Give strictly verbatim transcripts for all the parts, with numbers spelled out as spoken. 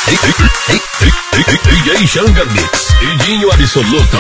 D J Xanga Mix, Edinho Absoluto.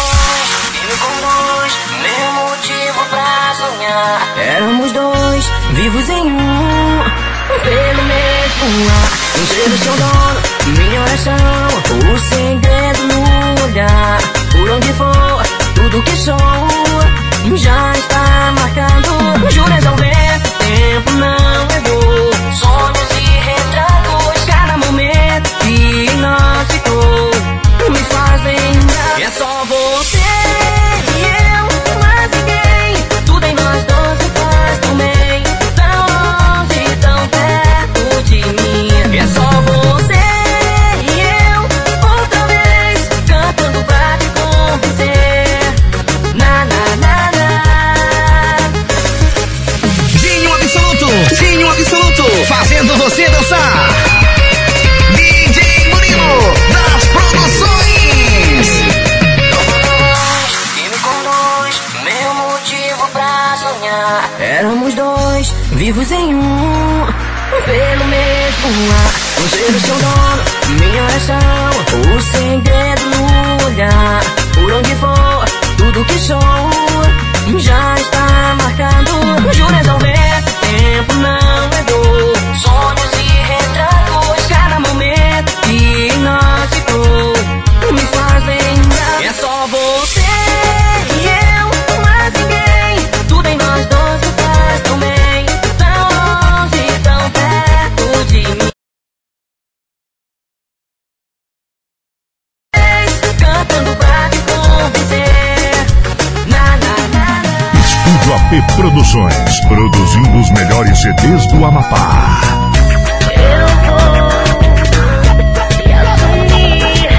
Meu motivo pra sonhar. Éramos dois, vivos em um, pelo mesmo ar. Um ser o seu dono, minha oração, o segredo no olhar. Por onde for, tudo que sou já está marcado. Juras ao ver, tempo não levou. Sonhos e retratos, cada momento que nós ficou me faz lembrar. É só você e eu, mais ninguém. Tudo em nós dois me faz tão bem, tão longe, tão perto de mim. É só você e eu, outra vez, cantando pra te convencer. Na, na, na, na. Dinho Absoluto, Dinho Absoluto, fazendo você dançar. D J Murilo, das produções. E me conduz, meu motivo pra sonhar. Éramos dois, vivos em um, pelo mesmo ar. Um ser o seu dono, minha oração, o segredo no olhar. Por onde for, tudo que sou já está marcado. Juras ao ver, tempo não levou. Sonhos e retratos, cada momento que nós ficou me faz lembrar. É só você e eu, mais ninguém. Tudo em nós dois me faz tão bem, tão longe, tão perto de mim. Cantando pra te convencer. Na, na, na, na. Estúdio A P Produções, produzindo os melhores C Ds do Amapá. Eu vou me assumir.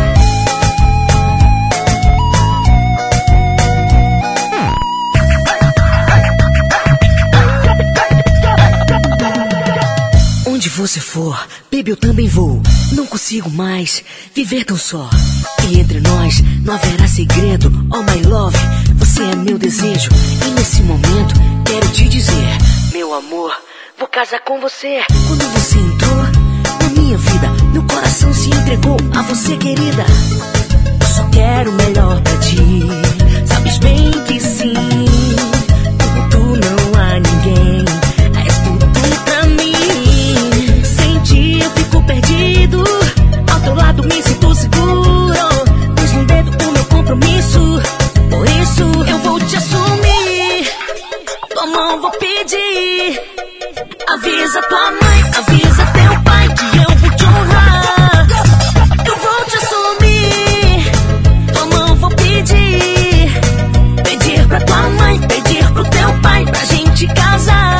Onde você for, baby, eu também vou. Não consigo mais viver tão só. E entre nós não haverá segredo. Oh my love, você é meu desejo. E nesse momento quero te dizer, meu amor, vou casar com você. Quando você entrou na minha vida, meu coração se entregou a você, querida. Eu só quero o melhor pra ti, sabes bem que sim. Como tu não há ninguém, és tudo pra mim. Sem ti eu fico perdido, ao teu lado me sinto seguro. Pus no dedo o meu compromisso, por isso eu vou te assumir. Tua mão vou pedir, avisa tua mãe, avisa teu pai que eu vou te honrar. Eu vou te assumir, tua mão vou pedir. Pedir pra tua mãe, pedir pro teu pai pra gente casar.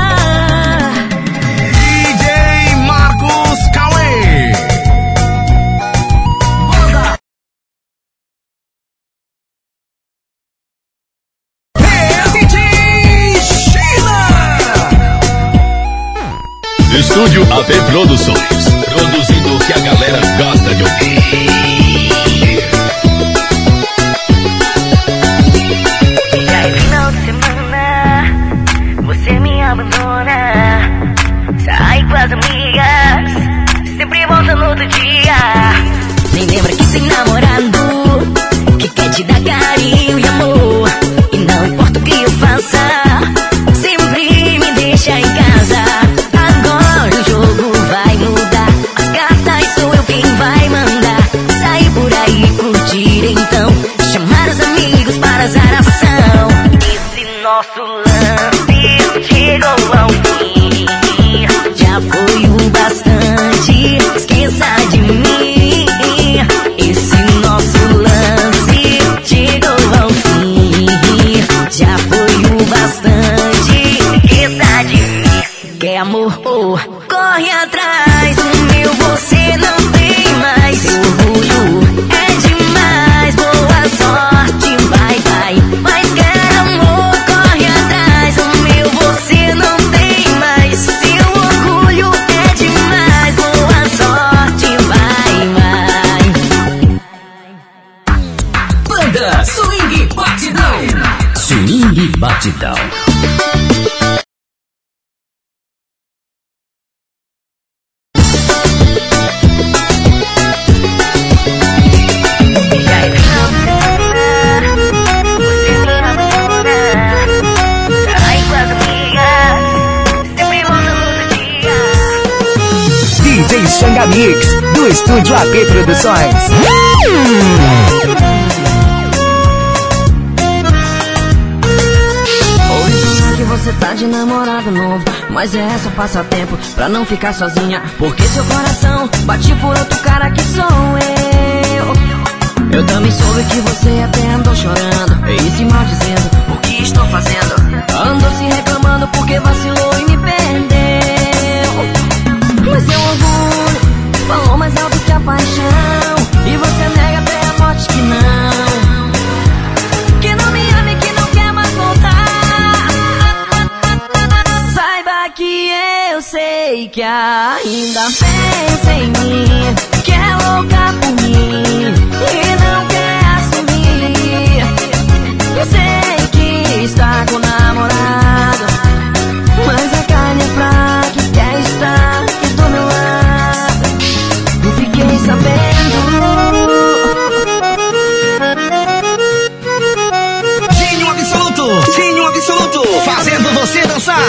D J Marcos Cauê. É D J Sheila. Estúdio A P Produções, produzindo o que a galera gosta de ouvir. E aí, final de semana, você me abandona. Sai com as amigas, sempre volta no outro dia. Nem lembra que tem namorado, que quer te dar carinho e amor. E não importa o que eu faça, sempre me deixa em casa. Agora o jogo vai mudar, as cartas sou eu quem vai mandar. Sair por aí, curtir então, chamar os amigos para azaração. Esse nosso lance chegou ao fim. Já foi o bastante, esqueça de mim. Esse nosso lance chegou ao fim. Já foi o bastante, esqueça de mim. Quer amor? Oh, corre atrás, o meu você não tem mais. Seu orgulho é demais, boa sorte, vai, vai. Mas quer amor? Corre atrás, o meu você não tem mais. Seu orgulho é demais, boa sorte, vai, vai. Banda Swing Batidão. Swing Batidão. D J Xanga Mix, do Estúdio A P Produções. Ouvi que você tá de namorado novo, mas é só passatempo pra não ficar sozinha, porque seu coração bate por outro cara que sou eu. Eu também soube que você até andou chorando e se maldizendo o que estou fazendo. Andou se reclamando porque vacilou e me perdeu. Mas seu orgulho falou mais alto que a paixão, e você nega até a morte que não, que não me ama e que não quer mais voltar. Saiba que eu sei que ainda pensa em mim, que é louca por mim e não quer assumir. Eu sei que está com o namorado, mas a carne é fraca e quer estar aqui do meu lado. Eu fiquei sabendo. Dinho Absoluto, Dinho Absoluto, fazendo você dançar.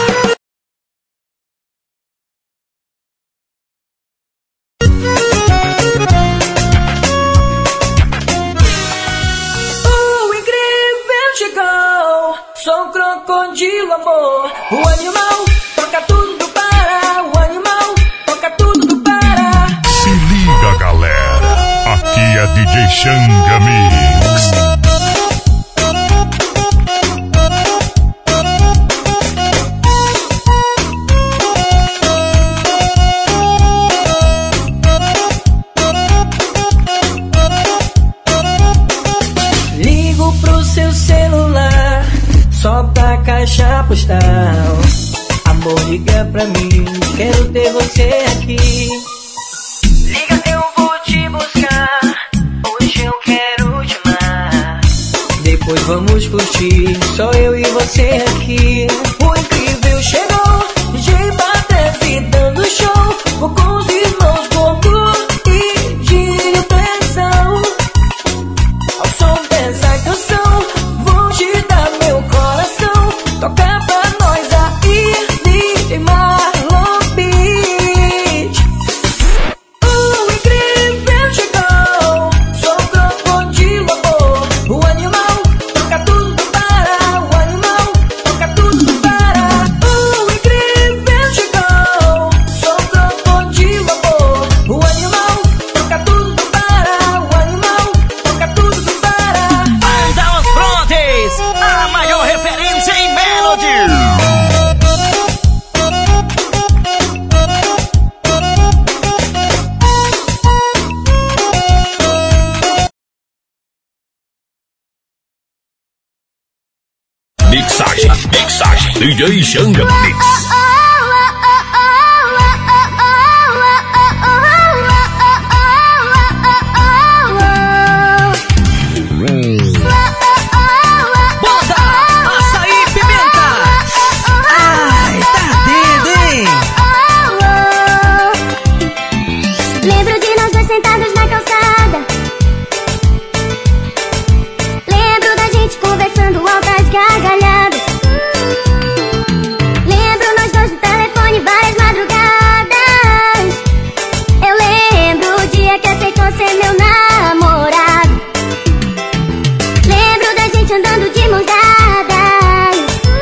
Sou um crocodilo, amor. O animal toca tudo para. O animal toca tudo para. Se liga, galera. Aqui é D J Xanga Mix. Ligo pro seu celular, só pra caixa postal. Amor, liga pra mim, quero ter você aqui. Liga, eu vou te buscar, hoje eu quero te amar. Depois vamos curtir, só eu e você aqui. O incrível chegou, D J Patrese dando show, vou com os irmãos Goku e Dinho Pressão. Ao som dessa canção, vou te dar meu coração. Toca pra nós aí, D J Marlon Beat. O incrível chegou, sou o crocodilo, amor. O animal toca tudo para. O animal toca tudo para. O incrível chegou, sou o crocodilo, amor. O animal toca tudo para. O animal toca tudo para. Banda Os Brontes, a maior referência em Melody. Mixagem, mixagem. D J Xanga Mix. Bota açaí e pimenta. Ai, tá ardendo, hein? Lembro de nós dois sentados na calçada. Lembro da gente conversando altas gargalhadas. Lembro nós dois no telefone várias madrugadas. Eu lembro o dia que aceitou ser meu namorado. Lembro da gente andando de mãos dadas.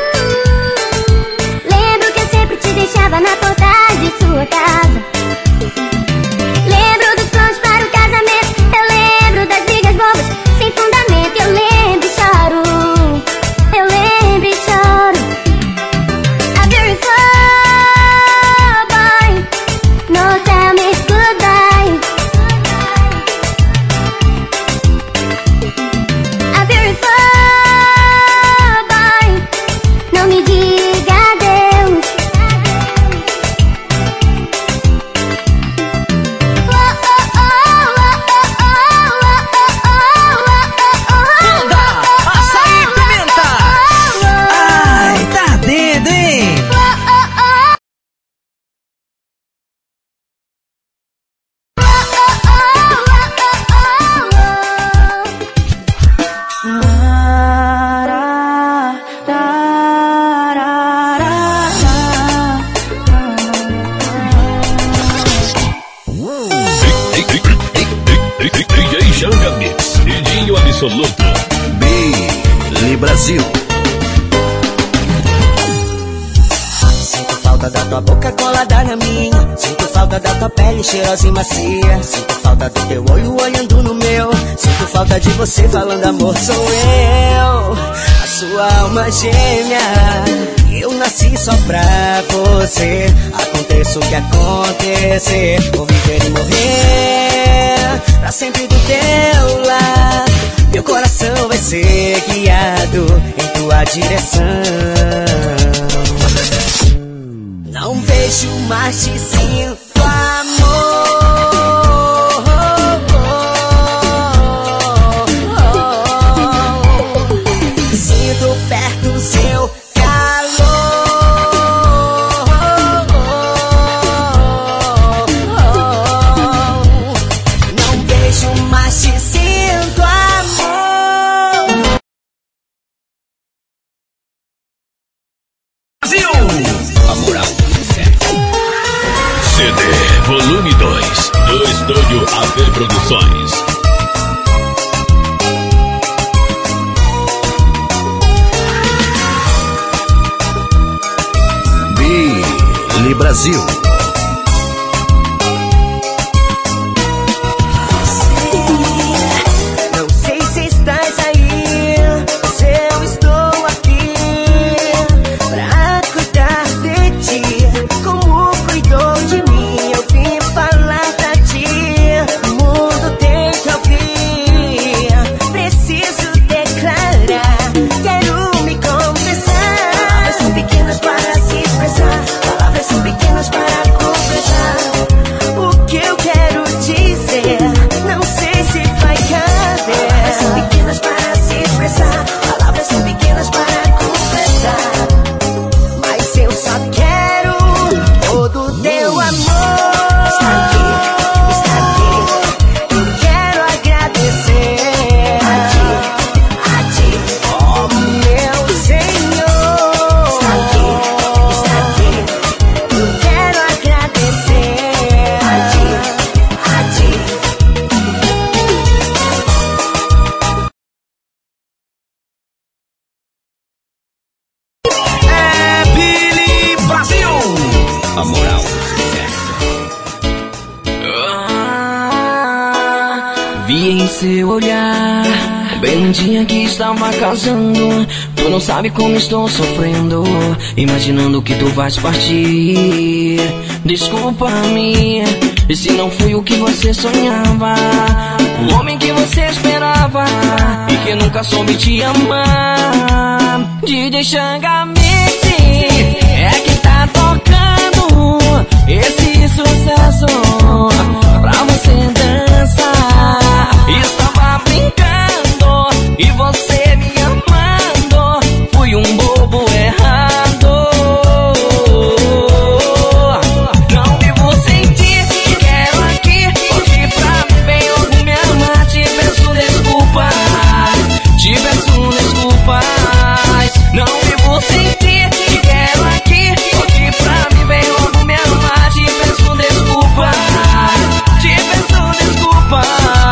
Lembro que eu sempre te deixava na porta de sua casa. Lembro dos planos para o casamento. Eu lembro das brigas bobas sem fundamento. Eu lembro e choro. Eu lembro e choro. A beautiful boy, no tell me goodbye. absoluto. Billy Brasil. Sinto falta da tua boca colada na minha. Sinto falta da tua pele cheirosa e macia. Sinto falta do teu olho olhando no meu. Sinto falta de você falando amor, sou eu, a sua alma gêmea. Eu nasci só pra você. Aconteça o que acontecer, vou viver e morrer pra sempre do teu lado. Meu coração vai ser guiado em tua direção. Não vejo mais, te sinto amor. Sinto perto seu C D Volume dois do Estúdio A V Produções. Billy Brasil. Não sei se estás aí, se eu estou aqui pra cuidar de ti, como cuidou de mim. Eu vim falar pra ti, o mundo tem que ouvir. Preciso declarar, quero me confessar. Palavras são pequenas para se expressar, palavras são pequenas para completar o que eu quero dizer. Não sei se vai caber. Palavras são pequenas para se expressar, palavras são pequenas para completar, mas eu só quero todo o teu amor. Está aqui, está aqui. Eu quero agradecer a ti, a ti, oh meu Senhor. Está aqui, está aqui. Eu quero agradecer a ti, a ti. É Billy Brasil. A moral. Vi em seu olhar, bem no dia que estava casando. Tu não sabe como estou sofrendo, imaginando que tu vais partir. Desculpa-me, e se não fui o que você sonhava, o homem que você esperava e que nunca soube te amar. D J Xanga Mix é que tá tocando esse sucesso pra você dançar. Estava brincando e você me amando, fui um bobo errado. Não vivo sem ti, te quero aqui, hoje pra mim vem logo me amar. Te peço desculpas, te peço desculpas. Não vivo sem ti, te quero aqui, hoje pra mim vem logo me amar. Te peço desculpas, te peço desculpas.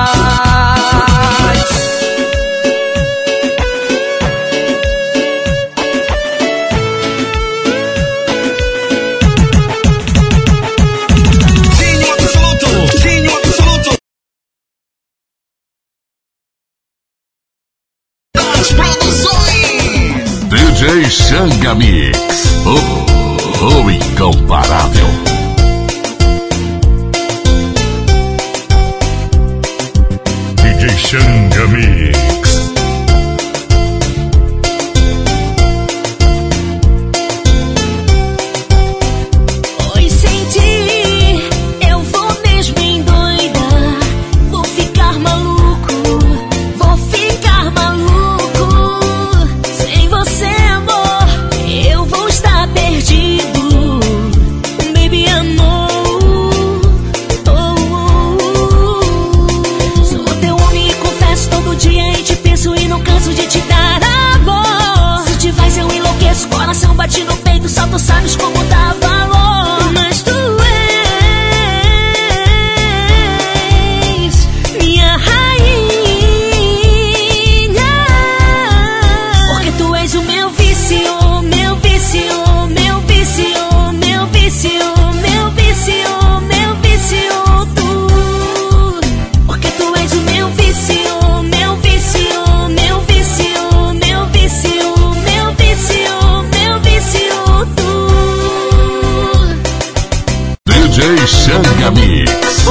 Gênio absoluto, gênio absoluto das produções. D J Xanga Mix, o, o incomparável. D J Xanga Mix. Oi, senti, eu vou mesmo endoidar. Vou ficar maluco, vou ficar maluco. Sem você, amor, eu vou estar perdido. Baby, D J Xanga Mix,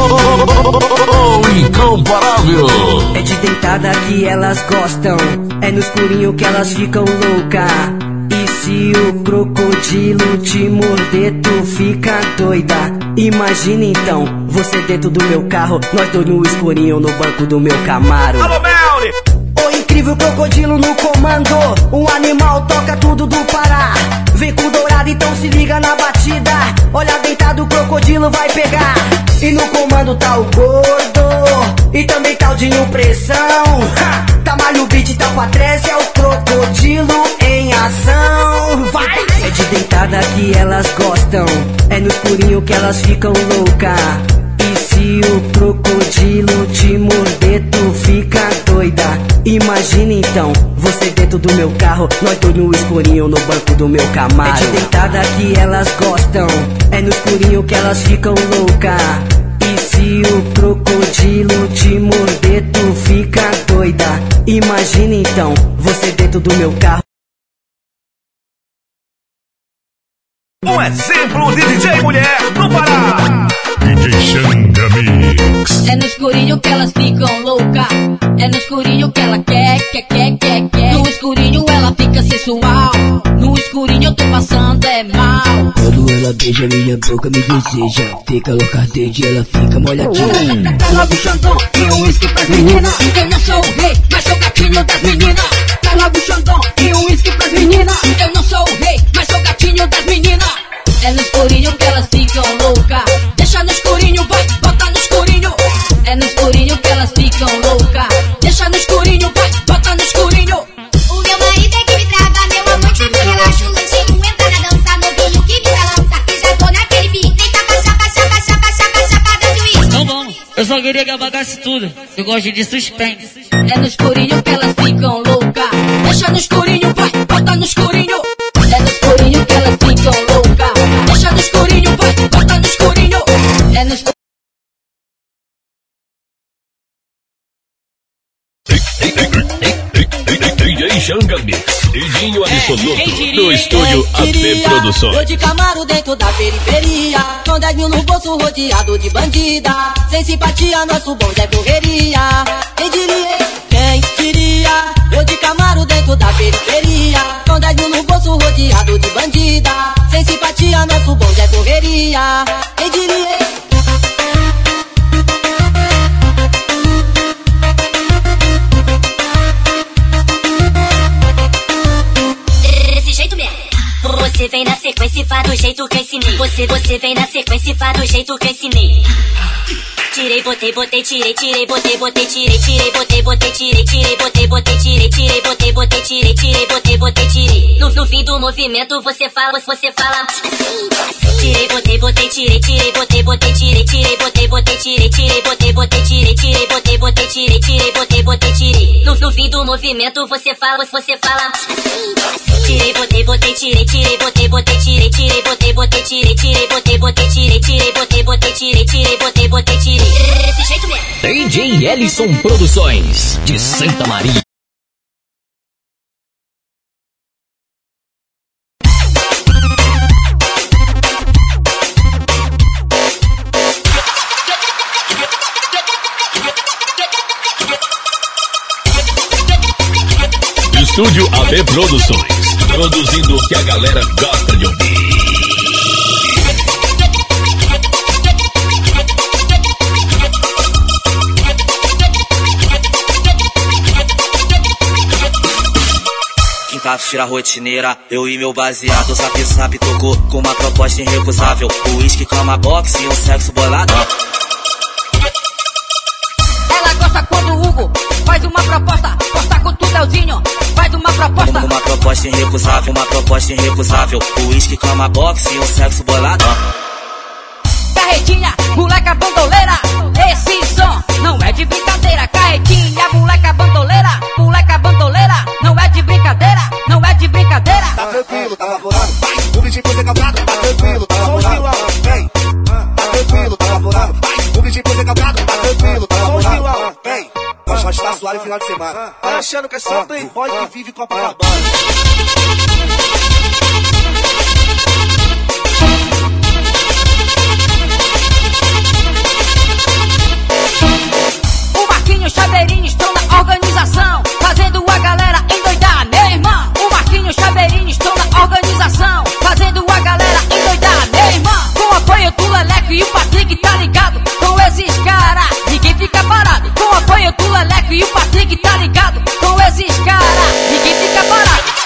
o incomparável. É de deitada que elas gostam, é no escurinho que elas ficam louca. E se o crocodilo te morder, tu fica doida. Imagina então, você dentro do meu carro, nós dois no escurinho no banco do meu Camaro. Alô, Melly! O incrível crocodilo no comando, um animal toca tudo do Pará. Vem com dourado, então se liga na batida. Olha deitado, o crocodilo vai pegar. E no comando tá o gordo, e também tá o Dinho Pressão. Ha! Tá malho beat, tá Patrícia, é o crocodilo em ação. Vai! É de deitada que elas gostam, é no escurinho que elas ficam louca. E se o crocodilo te morder, tu fica doida. Imagina então, você dentro do meu carro, nós dois no escurinho no banco do meu Camaro. É de deitada que elas gostam, é no escurinho que elas ficam louca. E se o crocodilo te morder, tu fica doida. Imagina então, você dentro do meu carro. Um exemplo de D J mulher no Pará. D J Xanga Mix. É no escurinho que elas ficam louca. É no escurinho que ela quer, quer, quer, quer, quer. No escurinho ela fica sensual. No escurinho eu tô passando é mal. Quando ela beija minha boca, me deseja. Fica louca ardente, ela fica molhadinha. Ela buchandão e um uísque pras meninas. Eu não sou o rei, mas sou gatinho das meninas. Ela buchandão e um uísque pras meninas. Eu não sou o rei, mas sou gatinho das meninas. É no escurinho que elas ficam louca. Deixa no escurinho, vai, bota no escurinho. É no escurinho que elas ficam louca. Deixa no escurinho, vai, bota no escurinho. O meu marido é que me trava, meu amante me relaxa. O lanchinho entra na dança, novinho que me balança. E já tô naquele beat, nem tapa, chapa, chapa, chapa, chapa, chapa da juiz. Então vamos, eu só queria que apagasse tudo. Eu gosto de suspense. É no escurinho que elas ficam louca. Deixa no escurinho, vai, bota no escurinho. É no escurinho que elas ficam louca. Deixa no escurinho, vai, bota no escurinho. É no escurinho. D J Xanga Mix, Edinho Absoluto, do estúdio A P Produções. Eu de Camaro dentro da periferia, com dez mil no bolso rodeado de bandida. Sem simpatia, nosso bonde é correria. Quem diria, quem diria? Eu de Camaro dentro da periferia, com dez mil no bolso rodeado de bandida. Sem simpatia, nosso bonde é correria. Quem diria? Você vem na sequência e faz do jeito que eu ensinei. Você, você vem na sequência e faz do jeito que eu ensinei. Tirei, botei, botei, tirei, tirei, botei, botei, tirei, tirei, botei, botei, tirei, tirei, botei, botei, tirei, tirei, botei, botei, tirei, tirei, botei, botei, tirei. No, no fim do movimento você fala, você fala. Tirei, botei, botei, tirei, tirei, botei, botei, tirei, tirei, botei, botei, tirei, tirei, botei, botei, tirei, tirei, botei, botei, tirei, tirei, botei, botei, tirei. No, no fim do movimento você fala, você fala. Tirei, botei, botei, tirei, tirei, botei, botei, tirei, tirei, botei, botei, tirei, tirei, botei, botei, tirei, tirei, botei, botei, tirei, tirei, botei, botei, tirei. Desse jeito mesmo. D J Ellison Produções, de Santa Maria. Estúdio A P Produções, produzindo o que a galera gosta de ouvir. Quinta-feira rotineira, eu e meu baseado, Zap Zap tocou com uma proposta irrecusável. Whisky, cama, boxe e um sexo bolado. Ela gosta quando o Hugo faz uma proposta, posta com tu, Leozinho, faz uma proposta. Uma proposta irrecusável, uma proposta irrecusável. Whisky, cama, boxe e um sexo bolado. Carretinha, moleca bandoleira, esse som não é de brincadeira. Carretinha, moleca bandoleira, moleca bandoleira, não é de brincadeira, não é de brincadeira. Tá tranquilo, tá vaporado, vai, o bicho por ser calcado, tá tranquilo, tá vaporado, vem. Tá tranquilo, tá vaporado, vai, o bicho por ser calcado, tá tranquilo, tá vaporado, vem. Nós tá suave final de semana. Tá achando que é só playboy que vive Copacabana. e o Patrick tá ligado com esses caras. Ninguém fica parado.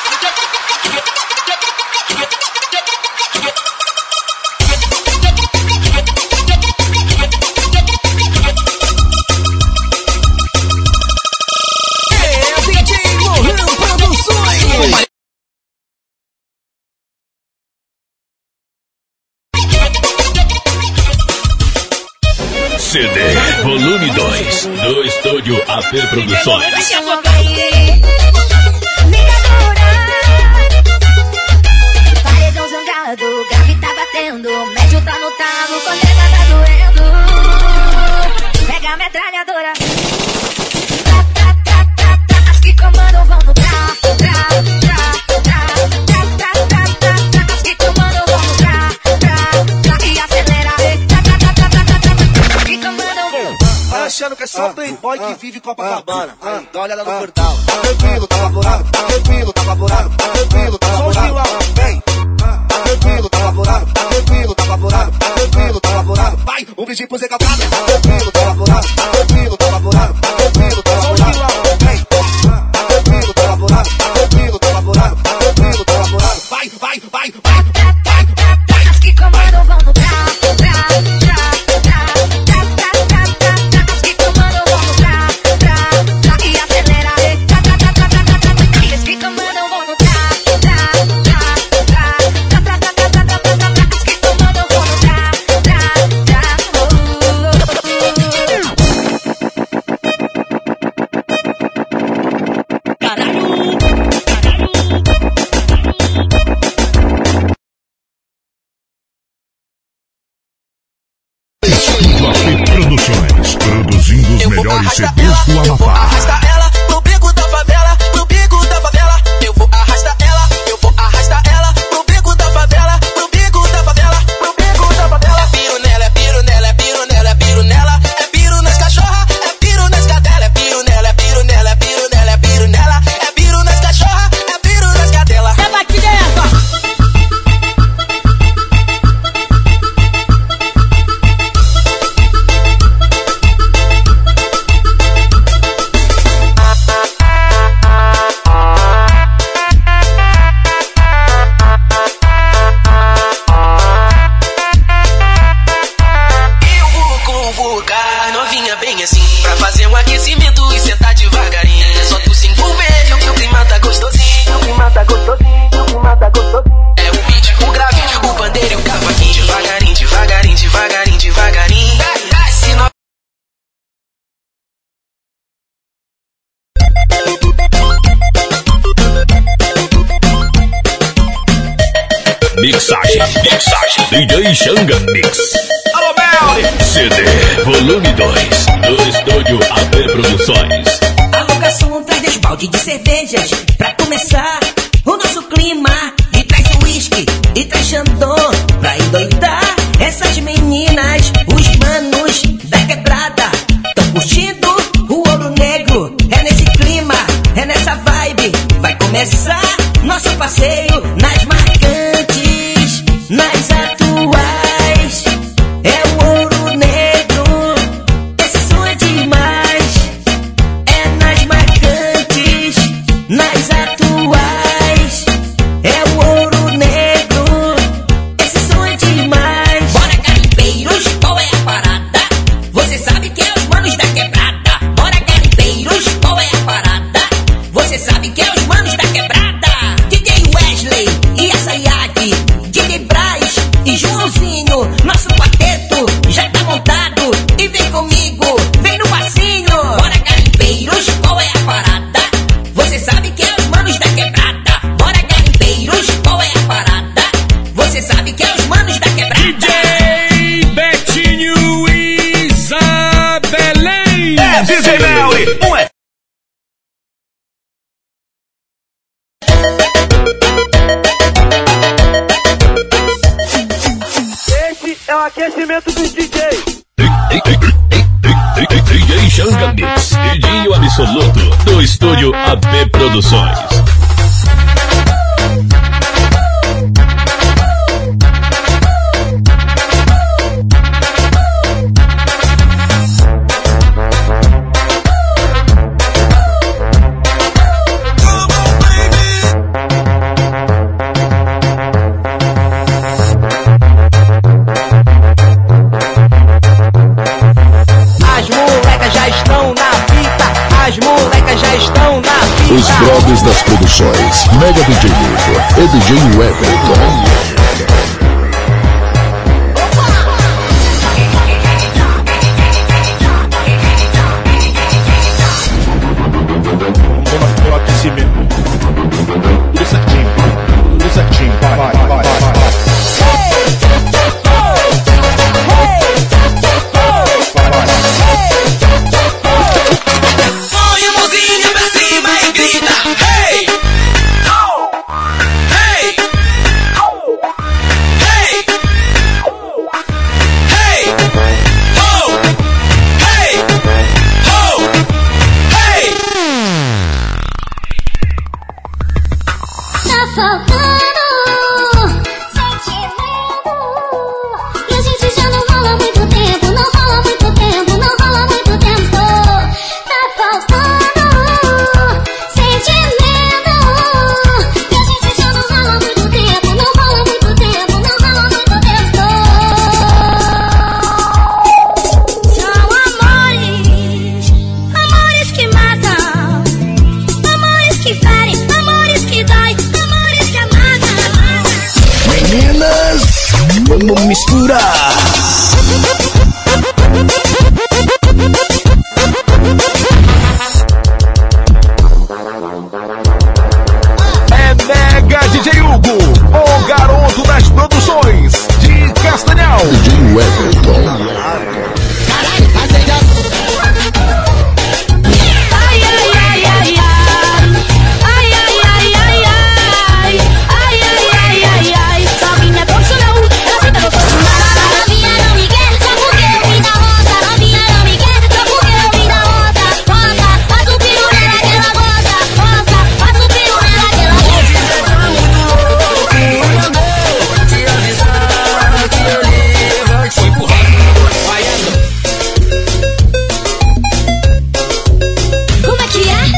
C D Volume dois do Estúdio A P Produções. Paredão zangado, grave tá batendo, médio tá no talo, coleta tá doendo. Pega a metralhadora. Tá, tá, tá, tá, tá. As que comandam vão no tra, tra, tra, tra, tra, tra, tra, tra, tra. As que comandam vão no tra, tra, tra. E acelera, tra, tra, tra, tra, tra, tra, tra. As que comandam vão. Tá achando que é só playboy que vive Copacabana? Aí, dá uma olhada no portal. Tá tranquilo, tá favorável, tá tranquilo, tá favorável, tá tranquilo, tá favorável. Vem, tá tranquilo, tá favorável, tá tranquilo, tá favorável, tá tranquilo, tá favorável. Vai, um brinde pro Zé Calcado. Tá tranquilo, tá favorável, tá tranquilo, tá favorável, tá tranquilo, tá favorável. Vem, tá tranquilo, tá favorável, tá tranquilo, tá favorável, tá tranquilo, tá favorável. Vai, vai, vai, vai, vai, vai. As que comandam vão no tra, tra, tra, tra, tra, tra, tra, tra, tra. As que comandam vão no tra, tra, tra. E acelera, tra, tra, tra, tra, tra, tra, tra. As que comandam vão no tra, tra, tra, tra, tra, tra, tra, tra, tra, tra, tra. As que comandam vão no tra, tra, tra, Estúdio A P Produções, produzindo os melhores C Ds do Amapá. Arrasta ela pro beco da favela, pro beco da favela. Eu vou arrastar ela, eu vou arrastar ela pro beco da favela, pro beco da favela, pro beco da favela. É piro nela, é piro nela, é piro nela, é piro nela. É piro nas cachorra, é piro nas cadelas. É piro nela, é piro nela, é piro nela, é piro nela. É piro nas cachorra, é piro nas cadelas. É daqui dentro. Eu vou convocar novinha bem assim, pra fazer um aquecimento e sentar devagarinho. É só tu se envolver que o clima tá gostosinho. O clima tá gostosinho, o clima tá gostosinho. É o beat, o grave, o pandeiro e o cavaquinho. Devagarinho, devagarinho, devagarinho, devagarinho. Se no... Mixagem, mixagem, D J Xanga Mix. Alô, Mel! C D Volume dois do Estúdio A P Produções. Alocação traz dez balde de cervejas pra começar o nosso clima. E traz uísque e traz chandon pra endoidar essas meninas. Os manos da quebrada tão curtindo o ouro negro. É nesse clima, é nessa vibe. Vai começar nosso passeio nas marcantes, nas atuais. É o ouro negro, esse som é demais. É nas marcantes, nas atuais. É o ouro negro, esse som é demais. Bora, garimpeiros, qual é a parada? Você sabe que é os manos da quebrada. Bora, garimpeiros, qual é a parada? Você sabe que é os manos da quebrada. D J Wesley e a Sayag, D J Braz e Joãozinho. Nosso quarteto já tá montado. E vem comigo, vem no passinho. Bora, garimpeiros, qual é a parada? Você sabe que é os manos da quebrada. Bora, garimpeiros, qual é a parada? Você sabe que é os manos da quebrada. D J Betinho Isabelém. É D J Melly, um é. Esse é o aquecimento dos D Js. D J Xanga Mix, Edinho Absoluto do Estúdio A P Produções. Brothers das Produções, Mega D J Nico e D J Everton. Tudo certinho, tudo certinho, vai, vai, vai, vai, vai. Põe a mãozinha pra cima e grita, hey! Hey! Hey! Hey! Ho! Hey! Ho! Hey! Tá faltando sentimento. E a gente já não rola muito tempo, não rola muito tempo, não rola muito tempo. Tá faltando sentimento. E a gente já não rola muito tempo, não rola muito tempo, não rola muito tempo. São amores, amores que matam, amores que ferem, amores que dói, amores que amagam. Meninas, vamos misturar. É Mega D J Hugo, o garoto das produções de Castanhal. D J Everton. Ai, ai, ai, ai, ai. Ai, ai, ai, ai, ai. Ai, ai, ai, ai, ai. Só minha profissional, ela senta gostoso. Novinha não me quer, só porque eu vim da roça. Novinha não me quer, só porque eu vim da roça. Roça, faz o piro nela que ela gosta. Roça, faz o piro nela que ela gosta. Te avisar que eu li, vai te empurrar. Como é que é?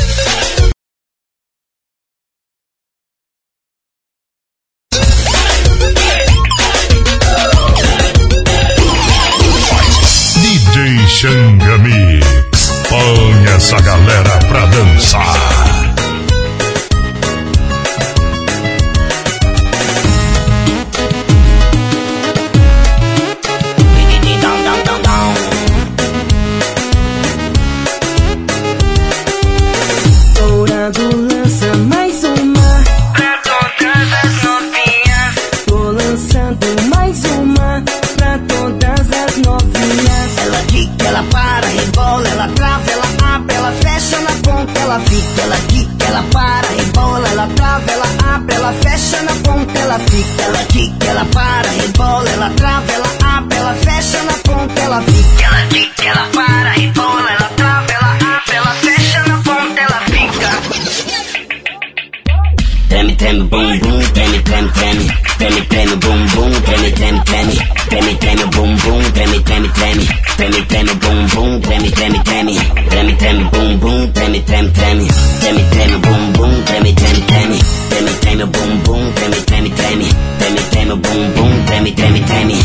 D J Xanga Mix. Põe essa galera pra dançar. Dourado lança mais uma pra todas as novinhas. Tô lançando mais uma pra todas as novinhas. Ela quica, ela para, rebola, ela trava, ela abre, ela fecha na ponta, ela fica. Ela quica, ela para, rebola, ela trava, ela abre, ela fecha na ponta, ela fica. Ela quica, ela para, rebola, ela trava, ela abre, ela fecha na ponta, ela fica. Ela quica, ela para, rebola, ela trava, ela abre, ela fecha na ponta, ela fica. Treme, treme, bum, bum, treme, treme, treme. Treme, treme, bum, bum, treme, treme, treme. Treme, treme, bum, bum, treme, treme, treme. Treme, treme, bum, bum, treme, treme, treme. Treme, treme, bum, bum, treme, treme, treme. Treme, treme, bum, bum, treme, treme, treme. Treme, treme, bum, bum, treme, treme, treme. Treme, treme, bum, bum, treme, treme, treme.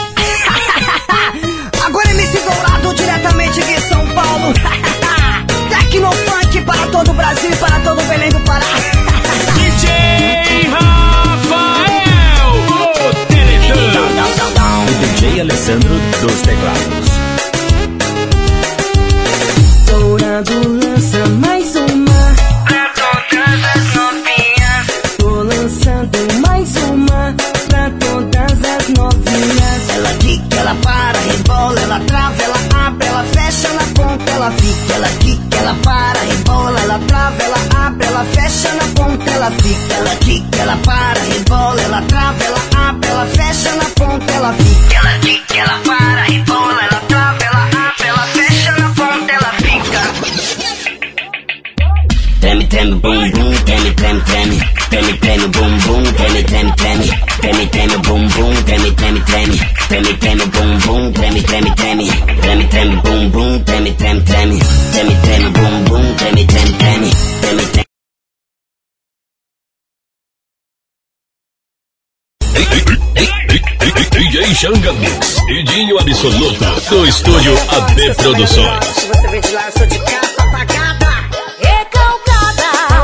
Agora M C Dourado diretamente de São Paulo. Tecnofunk para todo o Brasil e para todo o Belém do Pará. D J Rafael, o Teletão. E D J Alessandro dos teclados. Dourado lança mais uma pra todas as novinhas. Tô lançando mais uma pra todas as novinhas. Ela quica, ela para, rebola, ela trava, ela abre, ela fecha na ponta, ela fica. Ela quica, ela para, rebola, ela trava, ela abre, ela fecha na ponta, ela fica. Ela quica, ela para, rebola, ela trava, ela abre, ela fecha na ponta, ela fica. Ela quica, ela para, rebola, ela trava, ela abre, ela fecha na ponta, ela fica. Treme, treme, bum, bum, treme, treme, treme. Treme, treme, bum, bum, treme, treme, treme. Treme, treme, bum, bum, treme, treme, treme. Treme, treme, bum, bum, treme, treme, treme. Treme, treme, bum, bum, treme, treme, treme. Treme, treme, bum, bum, treme, treme, treme. Treme, treme. D J Xanga Mix, Edinho Absoluta, do estúdio A D Produções. Se você vem de lá, eu sou de casa apagada, recalcada.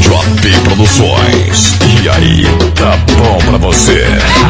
estúdio A P Produções. E aí, tá bom pra você?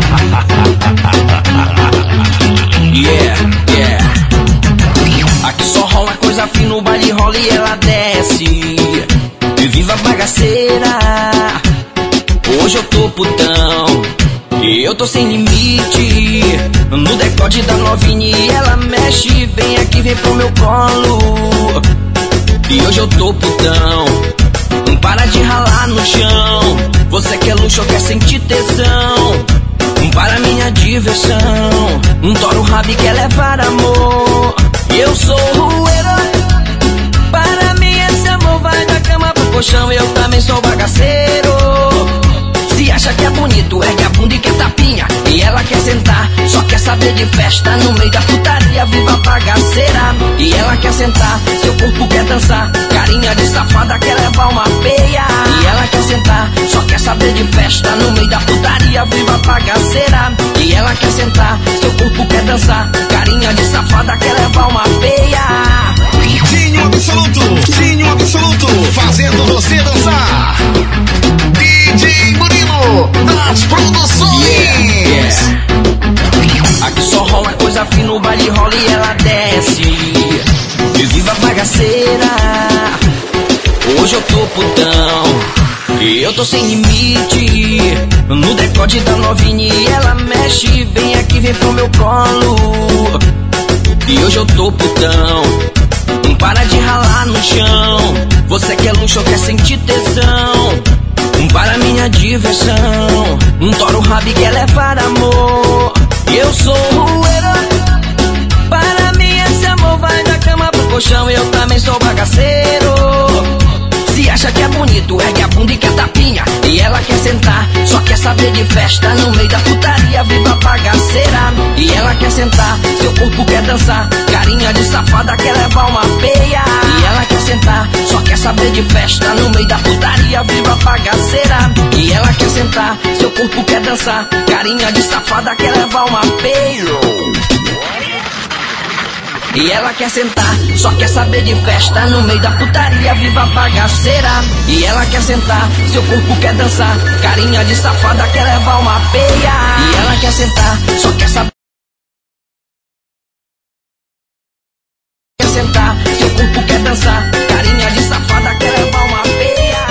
Yeah, yeah. Aqui só rola coisa fina, o baile rola e ela desce. E viva a bagaceira. Hoje eu tô putão e eu tô sem limite. No decote da novinha e ela mexe. Vem aqui, vem pro meu colo. E hoje eu tô putão. Não para de ralar no chão. Você quer luxo ou quer sentir tesão? Não para minha diversão. Um toro rabo e quer levar amor. E eu sou o herói. Para mim esse amor vai da cama pro colchão. Eu também sou bagaceiro. Se acha que é bonito, ergue a bunda e quer tapinha. E ela quer sentar, só quer saber de festa. No meio da putaria, viva a bagaceira. E ela quer sentar, seu corpo quer dançar. Carinha de safada, quer levar uma peia. E ela quer sentar, só quer saber de festa. No meio da putaria, viva a bagaceira. E ela quer sentar, seu corpo quer dançar. Carinha de safada, quer levar uma peia. Dinho absoluto, Dinho absoluto, fazendo você dançar. D J Murilo, das produções. Yeah, yeah. Aqui só rola coisa fina, o baile rola e ela desce. E viva a bagaceira. Hoje eu tô putão e eu tô sem limite. No decote da novinha e ela mexe. Vem aqui, vem pro meu colo. E hoje eu tô putão. Não para de ralar no chão. Você quer luxo ou quer sentir tesão? Um para minha diversão. Um toro rabo e quer levar amor. E eu sou o herói. Para mim esse amor vai da cama pro colchão. Eu também sou bagaceiro. Se acha que é bonito, ergue a bunda e quer tapinha. E ela quer sentar, só quer saber de festa. No meio da putaria, viva a bagaceira. E ela quer sentar, seu corpo quer dançar. Carinha de safada, quer levar uma peia. E ela quer sentar, só quer saber de festa. No meio da putaria, viva a bagaceira. E ela quer sentar, seu corpo quer dançar. Carinha de safada, quer levar uma peia. E ela quer sentar, só quer saber de festa. No meio da putaria, viva a bagaceira. E ela quer sentar, seu corpo quer dançar. Carinha de safada, quer levar uma peia. E ela quer sentar, só quer saber. Quer sentar, seu corpo quer dançar. Carinha de safada, quer levar uma peia.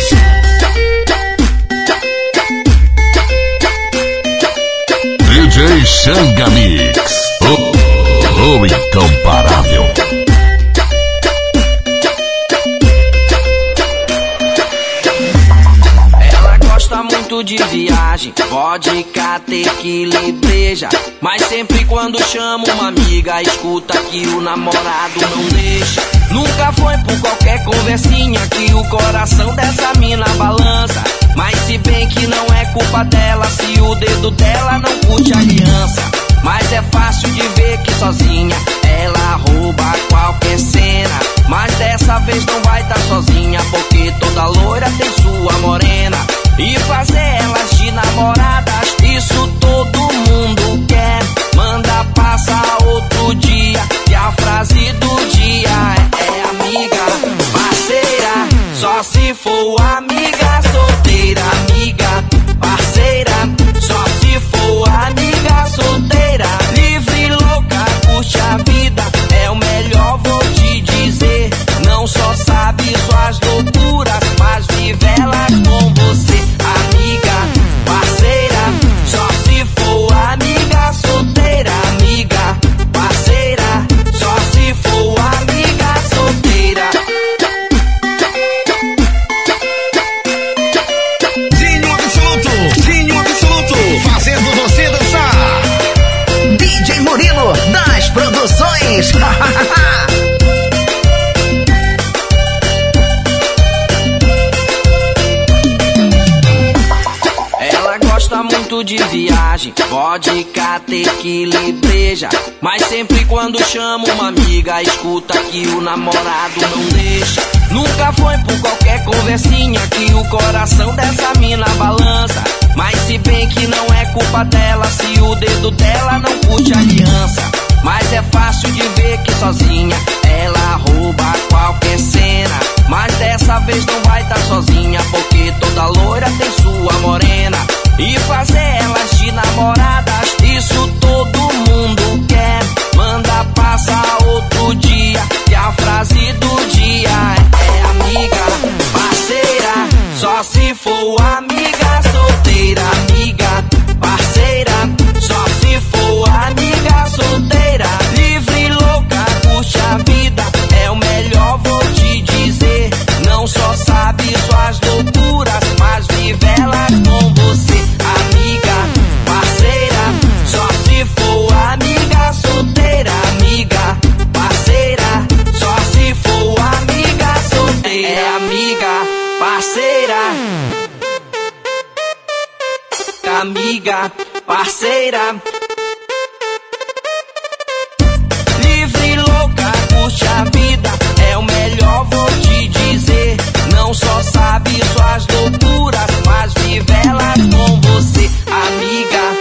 D J Xanga Mix. Oh. O incomparável. Ela gosta muito de viagem, vodka, tequila e breja. Mas sempre quando chama uma amiga, escuta que o namorado não deixa. Nunca foi por qualquer conversinha que o coração dessa mina balança. Mas se bem que não é culpa dela, se o dedo dela não curte a aliança. Mas é fácil de ver que sozinha ela rouba qualquer cena. Mas dessa vez não vai tá sozinha, porque toda loira tem sua morena. E fazer elas de namoradas, isso todo mundo quer. Manda passar outro dia, e a frase do dia é, é amiga, parceira. Só se for amiga solteira, amiga, parceira. Só se for amiga solteira, livre, louca, curte a vida. É o melhor, vou te dizer. Não só sabe suas loucuras, mas vive elas com você. Amiga, parceira. Só se for amiga solteira, amiga, parceira. Só se for amiga solteira. Dinho absoluto, Dinho absoluto, fazendo você dançar. D J Murilo, das produções. Ela gosta muito de viagem, vodka, tequila e breja. Mas sempre quando chama uma amiga, escuta que o namorado não deixa. Nunca foi por qualquer conversinha que o coração dessa mina balança. Mas se bem que não é culpa dela, se o dedo dela não curte a aliança. Mas é fácil de ver que sozinha ela rouba qualquer cena. mas dessa vez não vai tá sozinha, porque toda loira tem sua morena. E fazer elas de namoradas, isso todo mundo quer. Manda passar outro dia, e a frase do dia é, é amiga, parceira, só se for amiga solteira. Amiga, parceira, só se for amiga solteira. Livre, louca, curte a vida, é o melhor, vou te dizer. Não só sabe suas loucuras, mas vive elas com você. Amiga, parceira, só se for amiga solteira. Amiga, parceira, só se for amiga solteira. É amiga, parceira, amiga, parceira. Livre, louca, curte a vida, é o melhor, vou te dizer. Não só sabe suas loucuras, mas vive elas com você. Amiga,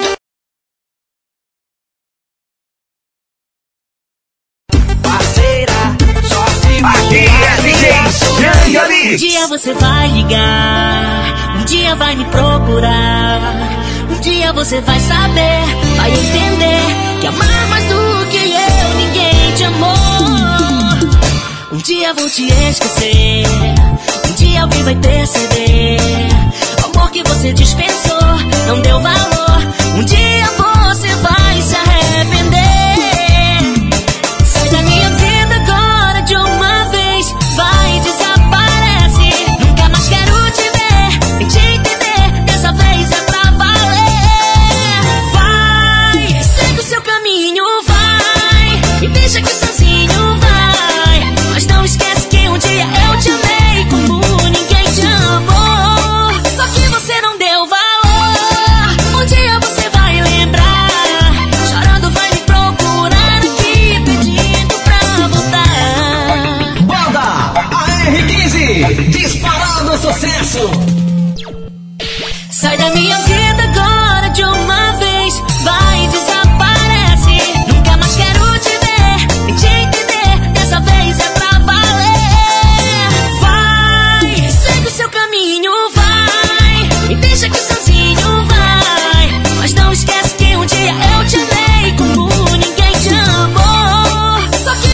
parceira, só se for aqui é D J Xanga Mix. Um dia você vai ligar, um dia vai me procurar, um dia você vai saber, vai entender que amar mais do que eu ninguém te amou. Um dia vou te esquecer, um dia alguém vai perceber o amor que você dispensou, não deu valor. Um dia você vai se arrepender. Sai da minha vida agora de uma vez, vai, desaparece. Nunca mais quero te ver, nem te entender, dessa vez é pra valer. Vai, segue o seu caminho, vai, me deixa aqui sozinho, vai. Mas não esquece que um dia eu te amei como ninguém te amou. Só que você não deu valor. Um dia você vai lembrar, chorando vai me procurar aqui, pedindo pra voltar. Banda A R quinze, disparando sucesso. Sai da minha vida agora de uma vez, vai, desaparece. Nunca mais quero te ver, nem te entender, dessa vez é pra valer. Vai, segue o seu caminho, vai, me deixa aqui sozinho, vai. Mas não esquece que um dia eu te amei como ninguém te amou. Só que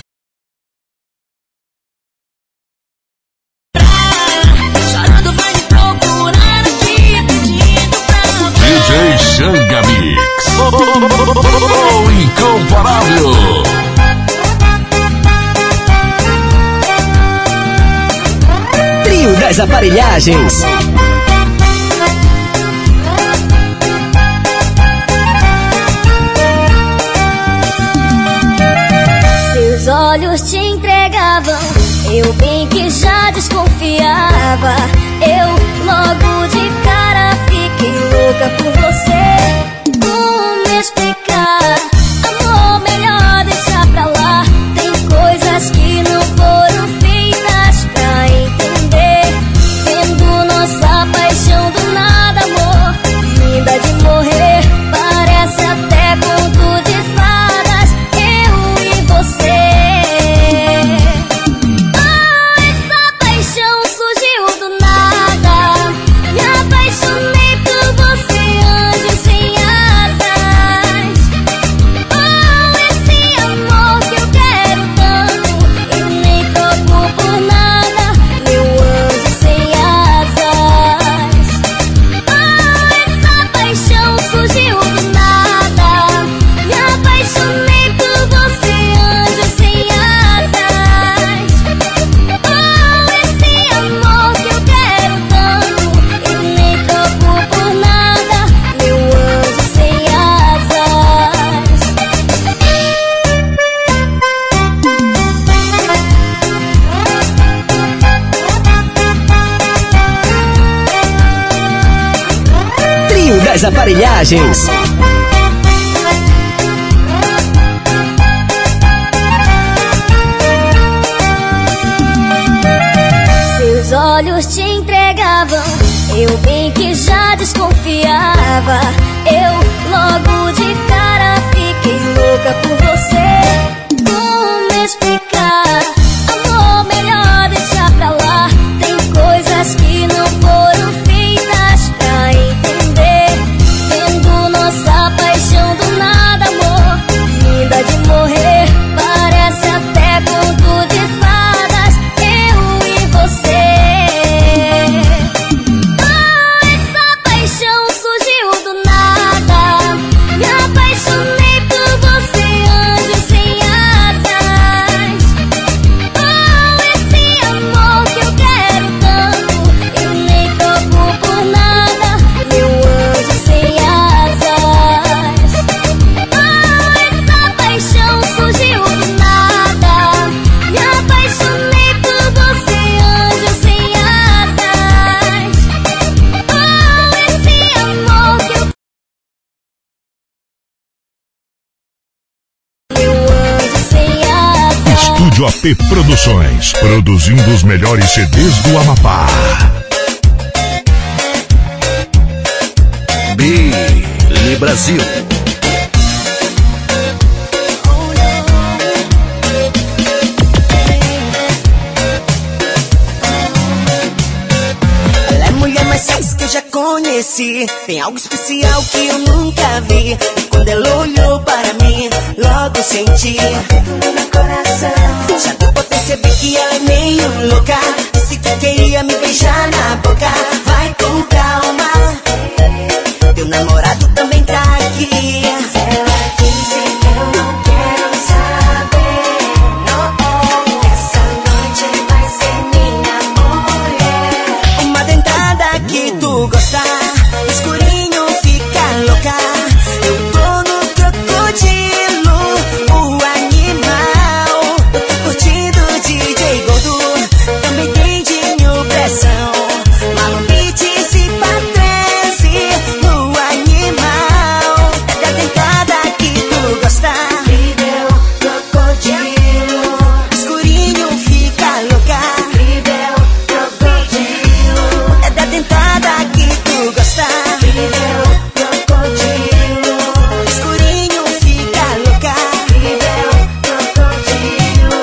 chorando vai me procurar aqui, pedindo pra D J Xanga Mix. O incomparável. Trio das aparelhagens. Seus olhos te entregavam, eu bem que já desconfiava. Eu logo de cara fiquei louca por você. Como explicar? Amor, melhor deixar pra lá. Tem coisas que não foram feitas pra entender. Vendo nossa paixão do nada, amor, linda de morrer. Parece até conto de fadas, eu e você. Ah, essa paixão surgiu do nada. Me apaixonei por você, anjo sem asas. Oh, esse amor que eu quero tanto, eu nem troco por nada, meu anjo sem asas. Oh, essa paixão surgiu do nada. Me apaixonei por você, anjo sem asas. Oh, esse amor que eu quero tanto, eu nem troco por nada, meu anjo sem asas. Trio das aparelhagens. Seus olhos te entregavam, eu bem que já desconfiava. Eu logo de cara fiquei louca por você. Como explicar? Amor, melhor deixar pra Estúdio A P Produções, produzindo os melhores C Ds do Amapá. Billy Brasil. Ela é a mulher mais sexy que eu já conheci. Tem algo especial que eu nunca vi. E quando ela olhou para mim, logo senti no meu coração. Já deu pra perceber que ela é meio louca. Disse que queria me beijar na boca. Vai com calma, teu namorado também tá aqui. Ela disse que eu não quero saber. Não, essa noite vai ser minha mulher. Uma dentada que tu gosta, escurinho fica louca. Eu tô no crocodilo, o animal. Eu tô curtindo o D J Gordo, também tem Dinho Pressão. Marlon Beats e Patrese no animal. É da dentada que tu gosta. Nível crocodilo, escurinho fica louca. Nível crocodilo, é da dentada que tu gosta. Nível crocodilo, escurinho fica louca. Nível crocodilo.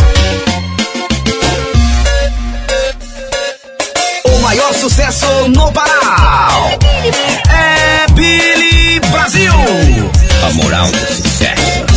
O maior sucesso no Pará é Billy Brasil. A moral do sucesso.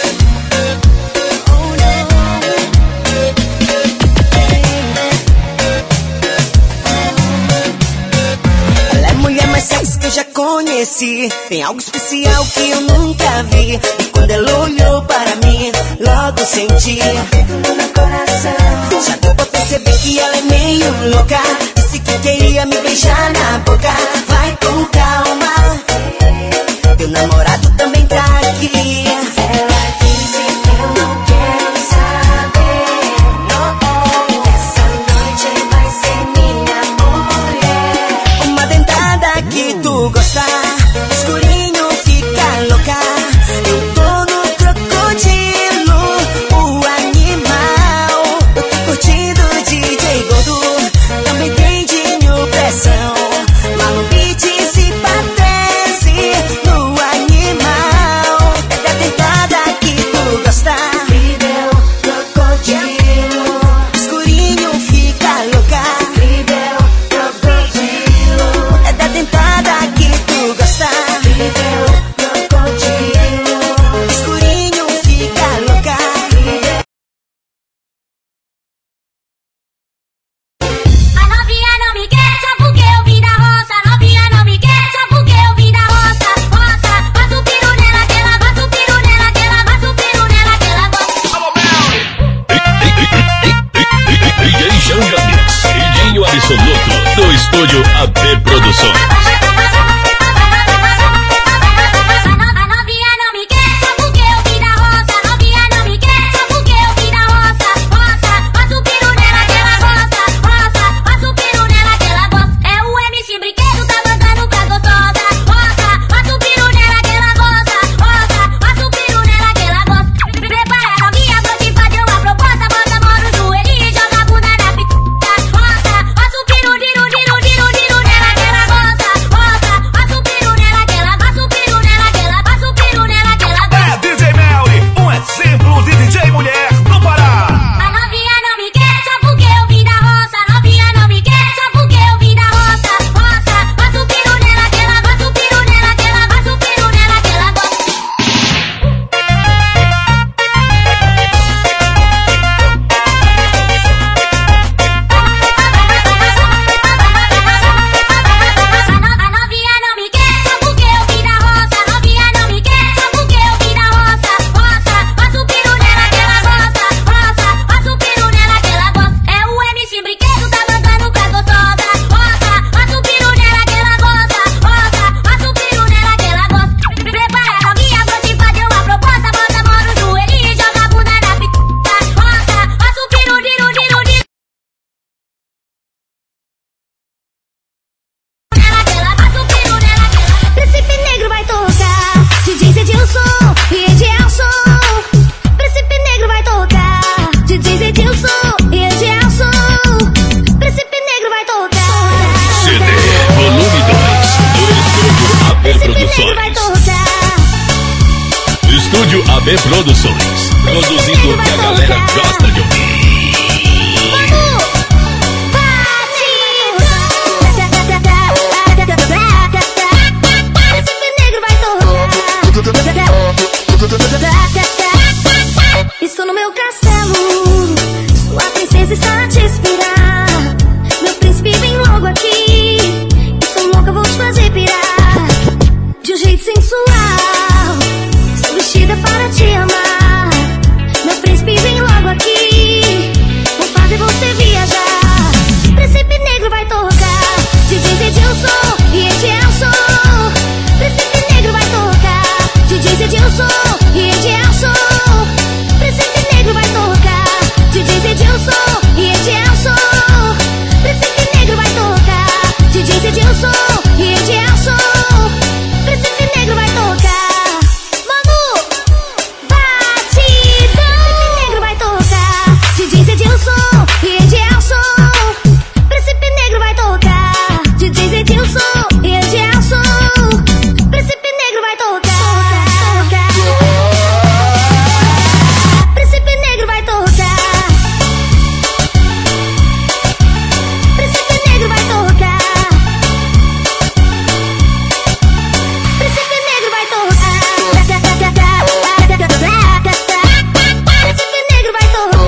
Ela é a mulher mais sexy que eu já conheci. Tem algo especial que eu nunca vi. E quando ela olhou para mim, logo senti no meu coração. Já deu pra perceber que ela é meio louca. Disse que queria me beijar na boca. Vai com calma, teu namorado também tá aqui. Ela disse que eu não quero saber. Não, essa noite vai ser minha mulher. Uma dentada que tu gosta, escurinho fica louca. Eu tô no crocodilo, o animal. Eu tô curtindo o D J Gordo, também tem Dinho Pressão. Marlon Beats e Patrese no animal. É da dentada que tu gosta. Nível crocodilo, escurinho fica louca. Nível crocodilo, é da dentada que tu gosta. Nível crocodilo, escurinho fica louca. A novinha não me quer só porque eu vim da roça. A novinha não me quer só porque eu vim da roça. Roça, passa o piru nela que ela, passa o piru nela que ela, passa o piru nela que ela gosta. D J Xanga Mix, Dinho Absoluto, do Estúdio A P Produções. A novinha não me quer só porque eu vim da roça. A novinha não me quer só porque eu vim da roça. Roça, passa o piru nela que ela gosta. Roça, passa o piru nela que ela gosta. É o M C Brinquedo, tá mandando pra gostosa. Roça, passa o piru nela que ela gosta. Roça, passa o piru nela que ela gosta. Prepara a novinha pra te fazer uma proposta. Bota a mão no joelhinho e joga a bunda na pica. Roça, passa o piru, diru, diru, diru, diru nela que ela gosta. B Produções, produzindo o que a galera gosta de ouvir. Estou no meu castelo, sua princesa está a te esperar. Meu príncipe vem logo aqui, estou louca, vou te fazer pirar. De um jeito sensual, estou vestida para te amar. Meu príncipe vem logo aqui, vou fazer você viajar. Príncipe negro vai tocar, D J Zedilson e Edilson. Príncipe negro vai tocar, D J Zedilson e Edilson. Príncipe negro vai tocar, D J Zedilson e Edilson. Príncipe negro vai tocar, D J Zedilson e Edilson. Príncipe negro vai tocar, Manu, batidão. Príncipe negro vai tocar, D J Zedilson e Edilson. Príncipe negro vai tocar, D J Zedilson e Edilson. Príncipe negro vai tocar, Príncipe negro vai tocar. Príncipe negro vai tocar. Príncipe negro vai tocar. Príncipe negro vai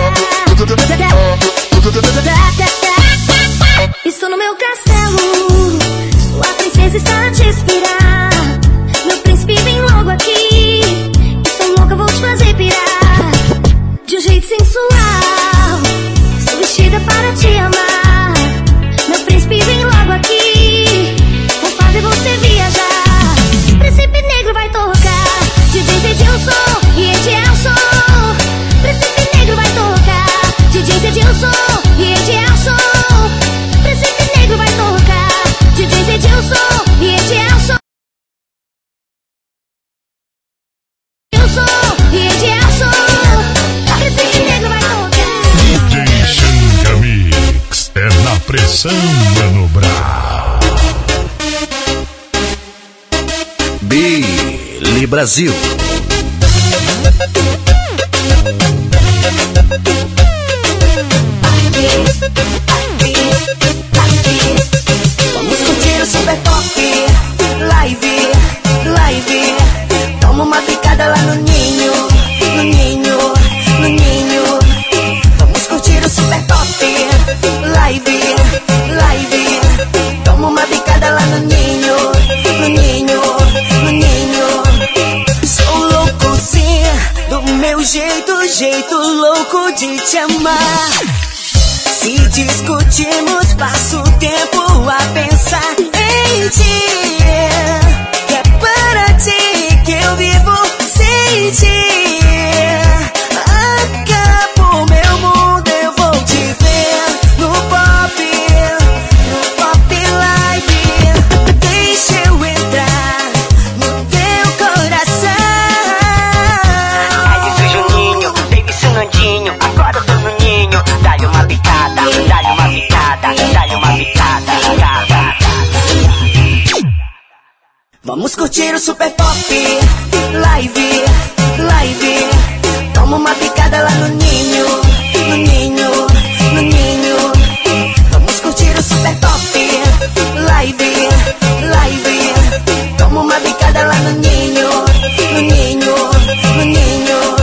tocar. Estou no meu castelo, sua princesa está a te esperar. Meu príncipe vem logo aqui, estou louca, vou te fazer pirar. De um jeito sensual, estou vestida para te amar. Meu príncipe vem logo aqui, vou fazer você viajar. Príncipe negro vai tocar, D J Zedilson e Edilson. Príncipe negro vai tocar, D J Zedilson e Edilson. Príncipe negro vai tocar, D J Zedilson e Edilson. E Edilson. Príncipe negro vai tocar. D J Xanga Mix é na pressão, Mano Brown. Billy Brasil. Vamos curtir o Super Pop Live, live. Toma uma picada lá no ninho, no ninho, no ninho. Vamos curtir o Super Pop Live, live. Toma uma picada lá no ninho, no ninho, no ninho. Sou louco sim, do meu jeito, jeito louco de te amar. Se discutimos, passo o tempo a pensar em ti. Que é para ti que eu vivo sem ti. Acabou meu mundo, eu vou te ver no pop, no pop live. Deixa eu entrar no teu coração. Ai, isso Juninho, baby Sunandinho, agora eu tô no ninho. Dá-lhe uma picada, dá-lhe uma picada, dá-lhe uma picada, picada. Vamos curtir o Super Pop Live, live. Toma uma picada lá no ninho, no ninho, no ninho. Vamos curtir o Super Pop Live, live. Toma uma picada lá no ninho, no ninho, no ninho.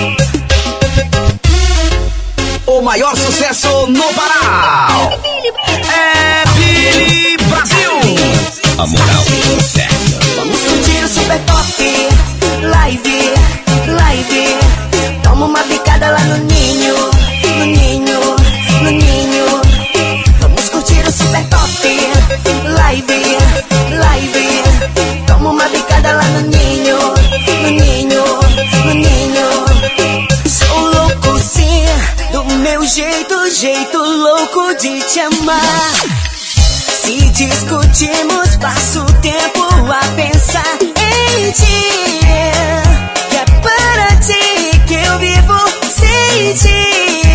O maior sucesso no Pará é Billy Brasil. A moral certa. Vamos curtir o Super Pop Live, live. Toma uma picada lá no ninho, no ninho, no ninho. Vamos curtir o Super Pop Live, live. Toma uma picada lá no ninho, no ninho, no ninho. Sou louco sim, do meu jeito, jeito louco de te amar. Se discutimos, passo o tempo a pensar em ti. Que é para ti que eu vivo sem ti.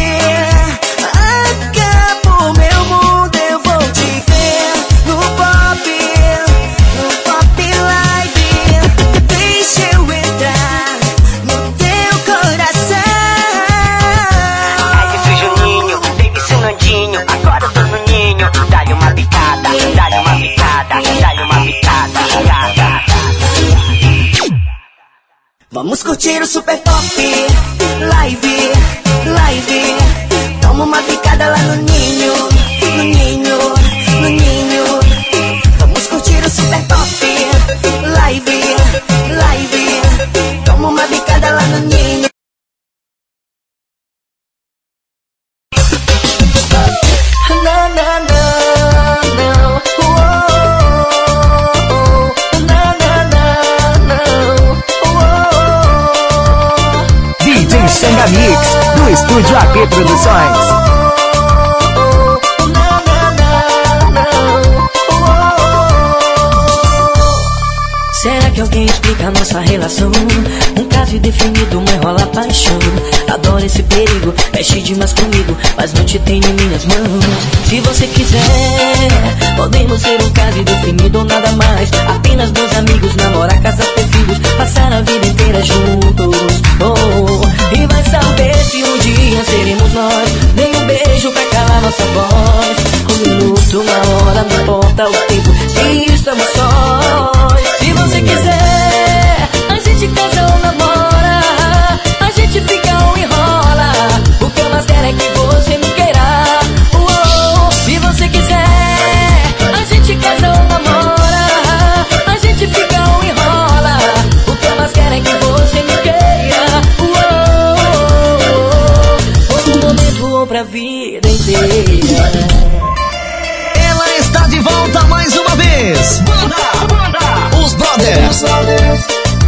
Acabou meu mundo, eu vou te ver no pop, no pop live. Deixa eu entrar no teu dá-lhe uma picada, dá-lhe uma picada, dá-lhe uma picada, picada. Vamos curtir o Super Pop Live, live. Toma uma picada lá no ninho, no ninho, no ninho. Vamos curtir o Super Pop Live, live. Toma uma picada lá no ninho. Na, na, na. Xanga Mix, do Estúdio A P Produções. Será que alguém explica nossa relação? Um caso indefinido, mas rola paixão. Adoro esse perigo, mexe demais comigo, mas não te tenho em minhas mãos. Se você quiser, podemos ser um caso indefinido ou nada mais. Apenas dois amigos, namorar, casar, ter filhos, passar a vida inteira juntos. Oh, e vai saber se um dia seremos nós. Dê um beijo pra calar nossa voz. Um minuto, uma hora, não importa o tempo, se estamos sós. Se você quiser, a gente casa ou namora, a gente fica ou enrola. O que eu mais quero é que você me queira. Uou, se você quiser, a gente casa ou namora, a gente fica ou enrola. O que eu mais quero é que você me queira. Uou, por um momento ou pra vida inteira. Ela está de volta mais uma vez. Banda, banda. Os Brothers. Os Brothers.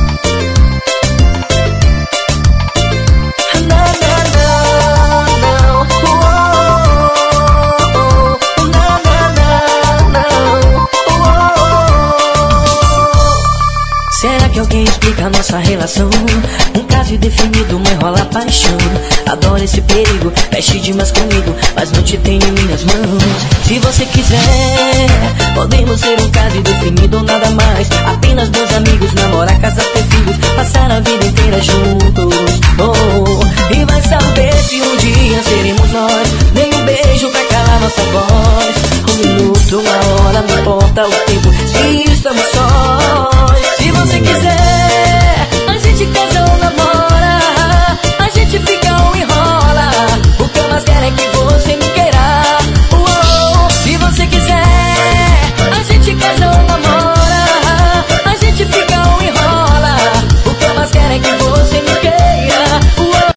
Será que alguém explica a nossa relação? Um caso indefinido, mas rola paixão. Adoro esse perigo, mexe demais comigo, mas não te tenho em minhas mãos. Se você quiser, podemos ser um caso indefinido ou nada mais. Apenas dois amigos, namorar, casar, ter filhos, passar a vida inteira juntos. Oh, e vai saber se um dia seremos nós. Dê um beijo pra calar nossa voz. Um minuto, uma hora, não importa o tempo, se estamos sós. Se você quiser, a gente casa ou namora, a gente fica ou enrola. O que eu mais quero é que você me queira. Uou, se você quiser, a gente casa ou namora, a gente fica ou enrola. O que eu mais quero é que você me queira. Uou.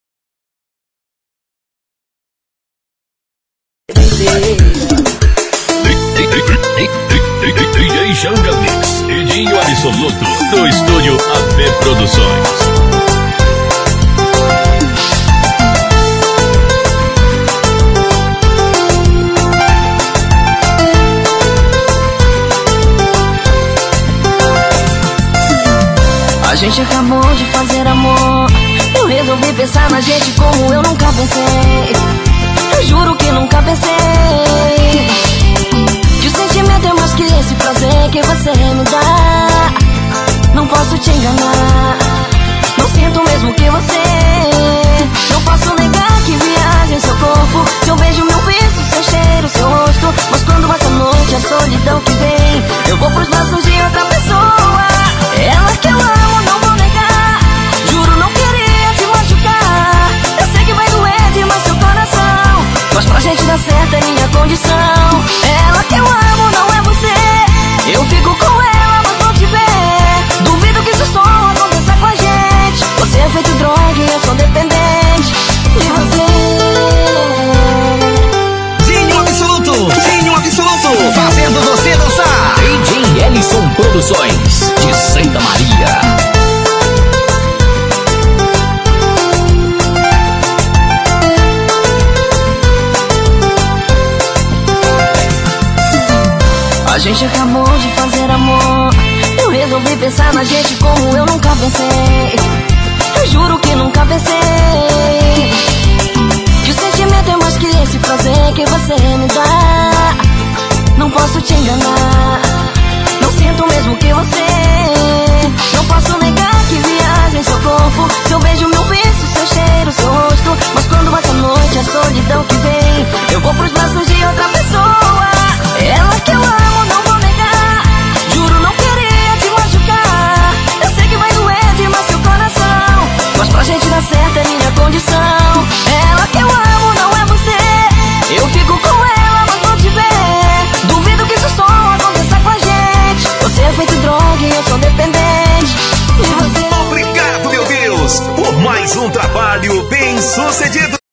D J Xanga Mix, Edinho Absoluto, do Estúdio A P Produções. A gente acabou de fazer amor. Eu resolvi pensar na gente como eu nunca pensei. Eu juro que nunca pensei que o sentimento é mais que esse prazer que você me dá. Não posso te enganar, não sinto o mesmo que você. Não posso negar que viaja em seu corpo, seu beijo, meu beijo, seu cheiro, seu rosto. Mas quando bate a noite, a solidão que vem, eu vou pros braços de outra pessoa. Ela que eu amo, não vou negar. Juro, não queria te machucar. Eu sei que vai doer demais seu coração, mas pra gente dar certo é minha condição. Ela que eu amo, não é você. Eu fico com ela, mas não te ver. Duvido que isso só aconteça com a gente. Você é feito droga e eu sou dependente de você. Dinho Absoluto, Dinho Absoluto, fazendo você dançar. D J Ellison Produções, de Santa Maria. A gente acabou de fazer amor. Eu resolvi pensar na gente como eu nunca pensei. Eu juro que nunca pensei que o sentimento é mais que esse prazer que você me dá. Não posso te enganar, não sinto o mesmo que você. Não posso negar que viaja em seu corpo, seu beijo, meu beijo, seu cheiro, seu rosto. Mas quando bate a noite, a solidão que vem, eu vou pros braços de outra pessoa. sou dependente de você. Obrigado, meu Deus, por mais um trabalho bem sucedido.